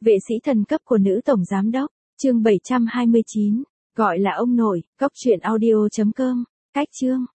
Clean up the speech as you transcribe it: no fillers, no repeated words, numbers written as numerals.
Vệ sĩ thần cấp của nữ tổng giám đốc, chương 729, gọi là ông nội, cốc truyện audio.com, cách chương.